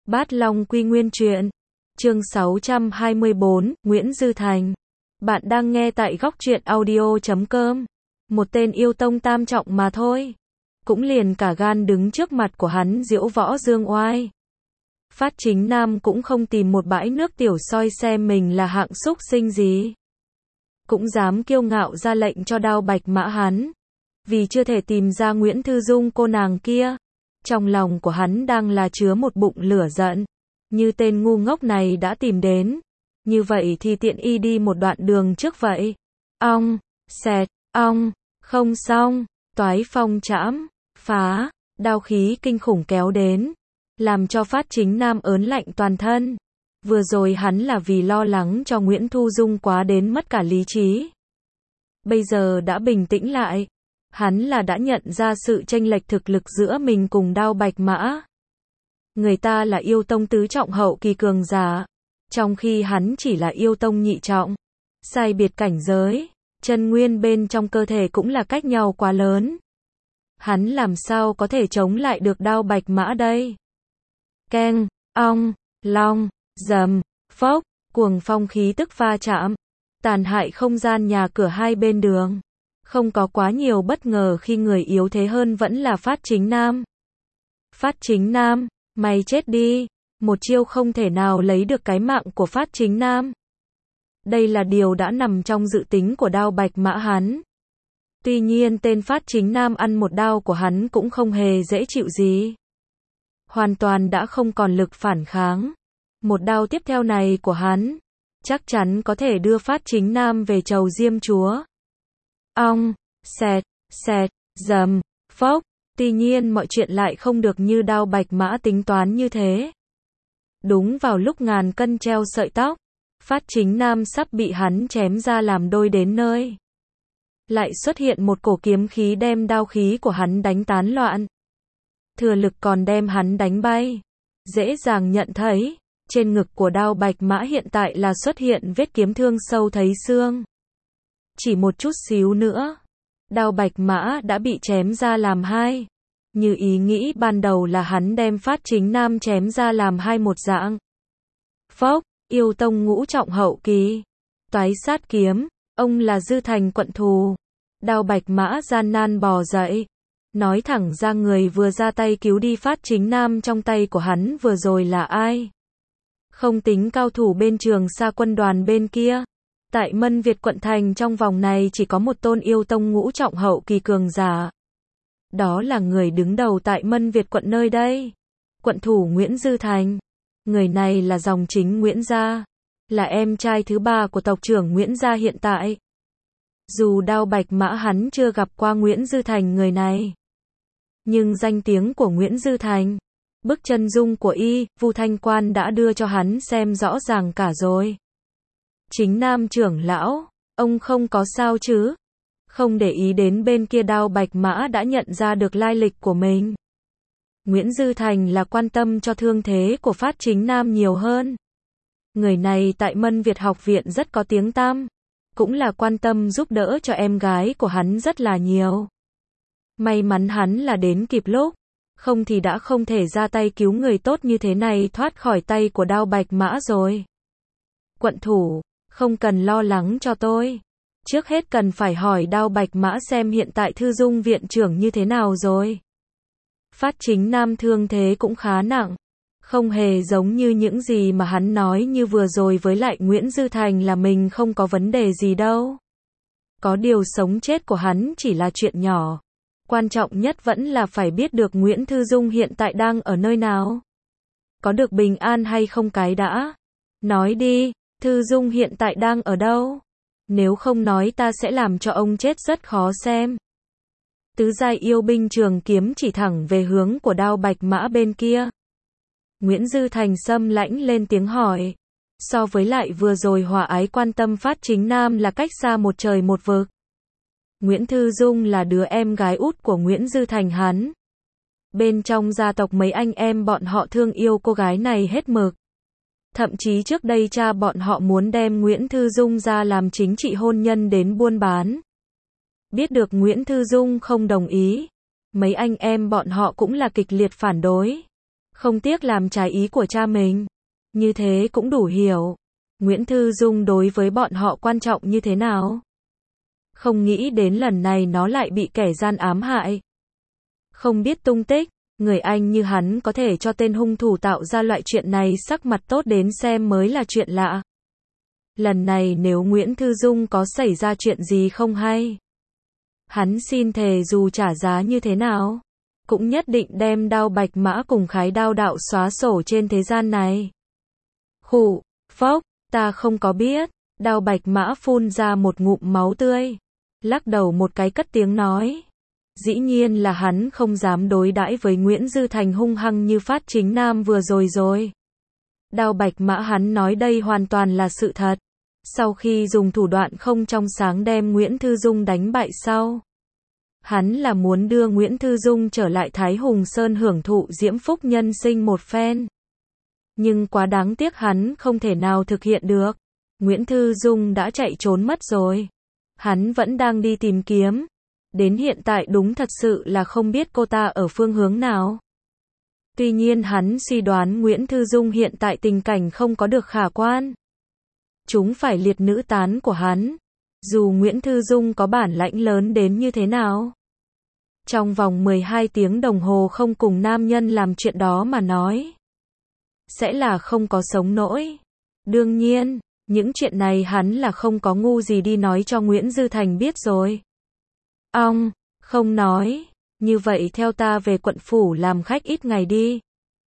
Bát Long Quy Nguyên truyện. Chương 624, Nguyễn Dư Thành. Bạn đang nghe tại góc truyện audio.com. Một tên yêu tông tam trọng mà thôi. Cũng liền cả gan đứng trước mặt của hắn diễu võ dương oai. Phát Chính Nam cũng không tìm một bãi nước tiểu soi xem mình là hạng xúc sinh gì. Cũng dám kiêu ngạo ra lệnh cho Đao Bạch Mã hắn. Vì chưa thể tìm ra Nguyễn Thư Dung cô nàng kia. Trong lòng của hắn đang là chứa một bụng lửa giận. Như tên ngu ngốc này đã tìm đến. Như vậy thì tiện y đi một đoạn đường trước vậy. Ong, xẹt, ong, không xong, toái phong trảm, phá, đao khí kinh khủng kéo đến. Làm cho Phát Chính Nam ớn lạnh toàn thân. Vừa rồi hắn là vì lo lắng cho Nguyễn Thu Dung quá đến mất cả lý trí. Bây giờ đã bình tĩnh lại. Hắn là đã nhận ra sự chênh lệch thực lực giữa mình cùng Đao Bạch Mã. Người ta là yêu tông tứ trọng hậu kỳ cường giả, trong khi hắn chỉ là yêu tông nhị trọng. Sai biệt cảnh giới, chân nguyên bên trong cơ thể cũng là cách nhau quá lớn. Hắn làm sao có thể chống lại được Đao Bạch Mã đây? Keng, ong, long, dầm, phốc, cuồng phong khí tức va chạm, tàn hại không gian nhà cửa hai bên đường. Không có quá nhiều bất ngờ khi người yếu thế hơn vẫn là Phát Chính Nam. Phát Chính Nam, mày chết đi, một chiêu không thể nào lấy được cái mạng của Phát Chính Nam. Đây là điều đã nằm trong dự tính của Đao Bạch Mã hắn. Tuy nhiên tên Phát Chính Nam ăn một đao của hắn cũng không hề dễ chịu gì. Hoàn toàn đã không còn lực phản kháng. Một đao tiếp theo này của hắn, chắc chắn có thể đưa Phát Chính Nam về chầu Diêm Chúa. Ong, xẹt, xẹt, dầm, phốc. Tuy nhiên mọi chuyện lại không được như Đao Bạch Mã tính toán như thế. Đúng vào lúc ngàn cân treo sợi tóc, Phát Chính Nam sắp bị hắn chém ra làm đôi đến nơi. Lại xuất hiện một cổ kiếm khí đem đao khí của hắn đánh tán loạn. Thừa lực còn đem hắn đánh bay. Dễ dàng nhận thấy, trên ngực của Đao Bạch Mã hiện tại là xuất hiện vết kiếm thương sâu thấy xương. Chỉ một chút xíu nữa, Đao Bạch Mã đã bị chém ra làm hai. Như ý nghĩ ban đầu là hắn đem Phát Chính Nam chém ra làm hai một dạng. Phốc, yêu tông ngũ trọng hậu kỳ. Toái sát kiếm, ông là Dư Thành quận thù. Đao Bạch Mã gian nan bò dậy. Nói thẳng ra người vừa ra tay cứu đi Phát Chính Nam trong tay của hắn vừa rồi là ai? Không tính cao thủ bên Trường Sa quân đoàn bên kia. Tại Mân Việt quận thành trong vòng này chỉ có một tôn yêu tông ngũ trọng hậu kỳ cường giả. Đó là người đứng đầu tại Mân Việt quận nơi đây. Quận thủ Nguyễn Dư Thành. Người này là dòng chính Nguyễn gia. Là em trai thứ ba của tộc trưởng Nguyễn gia hiện tại. Dù Đao Bạch Mã hắn chưa gặp qua Nguyễn Dư Thành người này. Nhưng danh tiếng của Nguyễn Dư Thành, bức chân dung của y, Vu Thanh Quan đã đưa cho hắn xem rõ ràng cả rồi. Chính Nam trưởng lão, ông không có sao chứ? Không để ý đến bên kia Đao Bạch Mã đã nhận ra được lai lịch của mình. Nguyễn Dư Thành là quan tâm cho thương thế của Phát Chính Nam nhiều hơn. Người này tại Mân Việt học viện rất có tiếng tăm. Cũng là quan tâm giúp đỡ cho em gái của hắn rất là nhiều. May mắn hắn là đến kịp lúc. Không thì đã không thể ra tay cứu người tốt như thế này thoát khỏi tay của Đao Bạch Mã rồi. Quận thủ, không cần lo lắng cho tôi. Trước hết cần phải hỏi Đao Bạch Mã xem hiện tại Thư Dung viện trưởng như thế nào rồi. Phát Chính Nam thương thế cũng khá nặng. Không hề giống như những gì mà hắn nói như vừa rồi với lại Nguyễn Dư Thành là mình không có vấn đề gì đâu. Có điều sống chết của hắn chỉ là chuyện nhỏ. Quan trọng nhất vẫn là phải biết được Nguyễn Thư Dung hiện tại đang ở nơi nào. Có được bình an hay không cái đã. Nói đi, Thư Dung hiện tại đang ở đâu? Nếu không nói ta sẽ làm cho ông chết rất khó xem. Tứ giai yêu binh trường kiếm chỉ thẳng về hướng của Đao Bạch Mã bên kia. Nguyễn Dư Thành xâm lãnh lên tiếng hỏi. So với lại vừa rồi hòa ái quan tâm Phát Chính Nam là cách xa một trời một vực. Nguyễn Thư Dung là đứa em gái út của Nguyễn Dư Thành hắn. Bên trong gia tộc mấy anh em bọn họ thương yêu cô gái này hết mực. Thậm chí trước đây cha bọn họ muốn đem Nguyễn Thư Dung ra làm chính trị hôn nhân đến buôn bán. Biết được Nguyễn Thư Dung không đồng ý. Mấy anh em bọn họ cũng là kịch liệt phản đối. không tiếc làm trái ý của cha mình. Như thế cũng đủ hiểu Nguyễn Thư Dung đối với bọn họ quan trọng như thế nào. Không nghĩ đến lần này nó lại bị kẻ gian ám hại. Không biết tung tích, người anh như hắn có thể cho tên hung thủ tạo ra loại chuyện này sắc mặt tốt đến xem mới là chuyện lạ. Lần này nếu Nguyễn Thư Dung có xảy ra chuyện gì không hay, hắn xin thề dù trả giá như thế nào, cũng nhất định đem Đao Bạch Mã cùng Khái Đao đạo xóa sổ trên thế gian này. Khụ, phốc, ta không có biết. Đao Bạch Mã phun ra một ngụm máu tươi, lắc đầu một cái cất tiếng nói. Dĩ nhiên là hắn không dám đối đãi với Nguyễn Dư Thành hung hăng như Phát Chính Nam vừa rồi. Đao Bạch Mã hắn nói đây hoàn toàn là sự thật. Sau khi dùng thủ đoạn không trong sáng đem Nguyễn Thư Dung đánh bại sau, hắn là muốn đưa Nguyễn Thư Dung trở lại Thái Hùng Sơn hưởng thụ diễm phúc nhân sinh một phen. Nhưng quá đáng tiếc hắn không thể nào thực hiện được. Nguyễn Thư Dung đã chạy trốn mất rồi. Hắn vẫn đang đi tìm kiếm. Đến hiện tại đúng thật sự là không biết cô ta ở phương hướng nào. Tuy nhiên hắn suy đoán Nguyễn Thư Dung hiện tại tình cảnh không có được khả quan. Chúng phải liệt nữ tán của hắn. Dù Nguyễn Thư Dung có bản lãnh lớn đến như thế nào, trong vòng 12 tiếng đồng hồ không cùng nam nhân làm chuyện đó mà nói, sẽ là không có sống nổi. Đương nhiên, những chuyện này hắn là không có ngu gì đi nói cho Nguyễn Dư Thành biết rồi. Ông, không nói, như vậy theo ta về quận phủ làm khách ít ngày đi.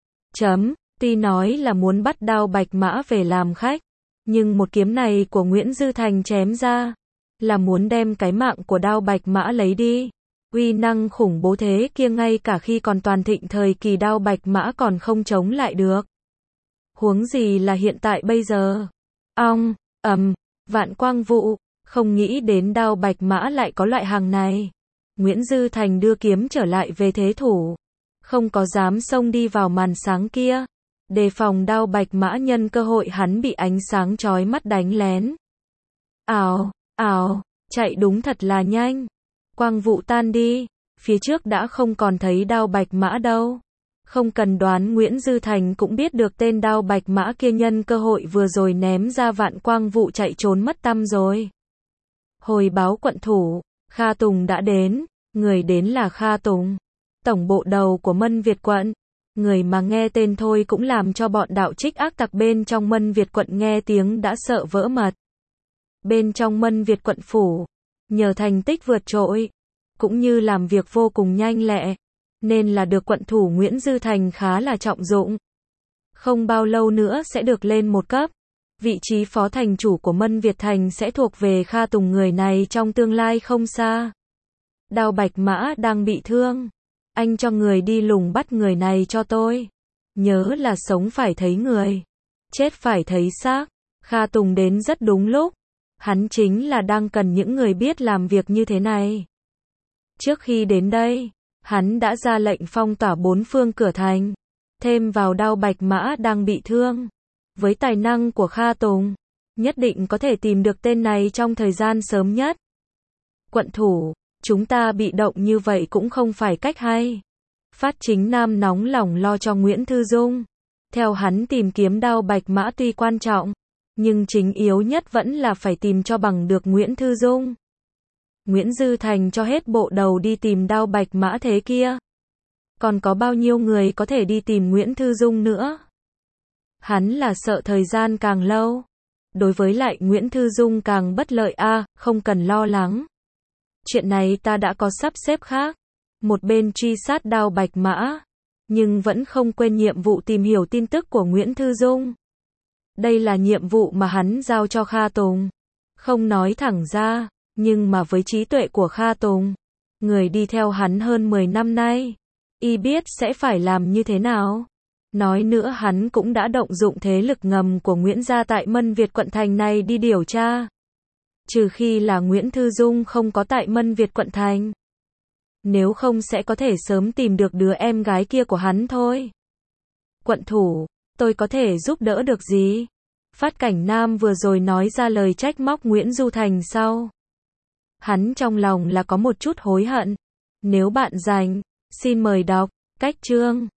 Tuy nói là muốn bắt Đao Bạch Mã về làm khách, nhưng một kiếm này của Nguyễn Dư Thành chém ra, là muốn đem cái mạng của Đao Bạch Mã lấy đi. Uy năng khủng bố thế kia ngay cả khi còn toàn thịnh thời kỳ Đao Bạch Mã còn không chống lại được. Huống gì là hiện tại bây giờ. Vạn Quang Vụ, không nghĩ đến Đao Bạch Mã lại có loại hàng này. Nguyễn Dư Thành đưa kiếm trở lại về thế thủ, không có dám xông đi vào màn sáng kia, đề phòng Đao Bạch Mã nhân cơ hội hắn bị ánh sáng chói mắt đánh lén. Chạy đúng thật là nhanh. Quang vụ tan đi, phía trước đã không còn thấy Đao Bạch Mã đâu. Không cần đoán Nguyễn Dư Thành cũng biết được tên Đao Bạch Mã kia nhân cơ hội vừa rồi ném ra vạn quang vụ chạy trốn mất tăm rồi. Hồi báo quận thủ, Kha Tùng đã đến. Người đến là Kha Tùng, tổng bộ đầu của Mân Việt quận. Người mà nghe tên thôi cũng làm cho bọn đạo trích ác tặc bên trong Mân Việt quận nghe tiếng đã sợ vỡ mật. Bên trong Mân Việt quận phủ, nhờ thành tích vượt trội, cũng như làm việc vô cùng nhanh lẹ, nên là được quận thủ Nguyễn Dư Thành khá là trọng dụng. Không bao lâu nữa sẽ được lên một cấp. Vị trí phó thành chủ của Mân Việt Thành sẽ thuộc về Kha Tùng người này trong tương lai không xa. Đao Bạch Mã đang bị thương. Anh cho người đi lùng bắt người này cho tôi. Nhớ là sống phải thấy người, chết phải thấy xác. Kha Tùng đến rất đúng lúc. Hắn chính là đang cần những người biết làm việc như thế này. Trước khi đến đây, hắn đã ra lệnh phong tỏa 4 phương cửa thành. Thêm vào Đao Bạch Mã đang bị thương. Với tài năng của Kha Tùng, nhất định có thể tìm được tên này trong thời gian sớm nhất. Quận thủ, chúng ta bị động như vậy cũng không phải cách hay. Phát Chính Nam nóng lòng lo cho Nguyễn Thư Dung. Theo hắn tìm kiếm Đao Bạch Mã tuy quan trọng, nhưng chính yếu nhất vẫn là phải tìm cho bằng được Nguyễn Thư Dung. Nguyễn Dư Thành cho hết bộ đầu đi tìm Đao Bạch Mã thế kia. Còn có bao nhiêu người có thể đi tìm Nguyễn Thư Dung nữa? Hắn là sợ thời gian càng lâu, đối với lại Nguyễn Thư Dung càng bất lợi. Không cần lo lắng. Chuyện này ta đã có sắp xếp khác. Một bên truy sát Đao Bạch Mã, nhưng vẫn không quên nhiệm vụ tìm hiểu tin tức của Nguyễn Thư Dung. Đây là nhiệm vụ mà hắn giao cho Kha Tùng. Không nói thẳng ra, nhưng mà với trí tuệ của Kha Tùng, người đi theo hắn hơn 10 năm nay, y biết sẽ phải làm như thế nào. Nói nữa hắn cũng đã động dụng thế lực ngầm của Nguyễn gia tại Mân Việt quận thành này đi điều tra. Trừ khi là Nguyễn Thư Dung không có tại Mân Việt quận thành. Nếu không sẽ có thể sớm tìm được đứa em gái kia của hắn thôi. Quận thủ, tôi có thể giúp đỡ được gì? Phát Cảnh Nam vừa rồi nói ra lời trách móc Nguyễn Du Thành sau. Hắn trong lòng là có một chút hối hận. Nếu bạn rảnh, xin mời đọc cách chương.